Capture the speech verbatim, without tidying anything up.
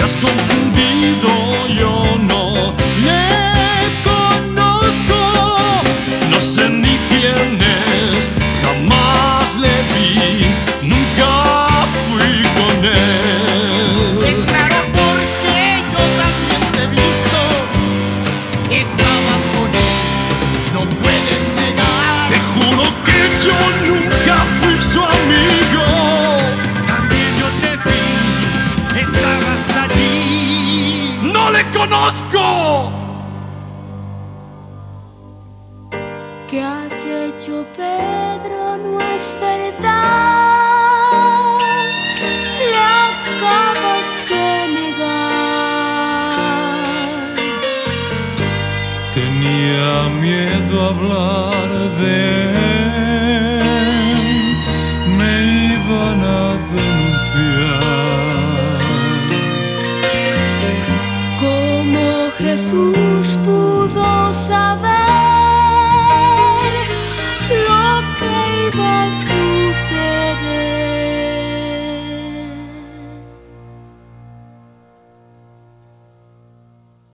has confundido, yo no le conozco, no sé ni quién es, jamás le vi, nunca fui con él. Es claro porque yo también te he visto, estabas con él, no puedes negar. Te juro que yo nunca fui su amigo. También yo te vi, estabas allí. ¡No le conozco! ¿Qué has hecho, Pedro? No es verdad, le acabas de negar. Tenía miedo a hablar de él, me iban a denunciar. ¿Cómo Jesús pudo saber lo que ibas a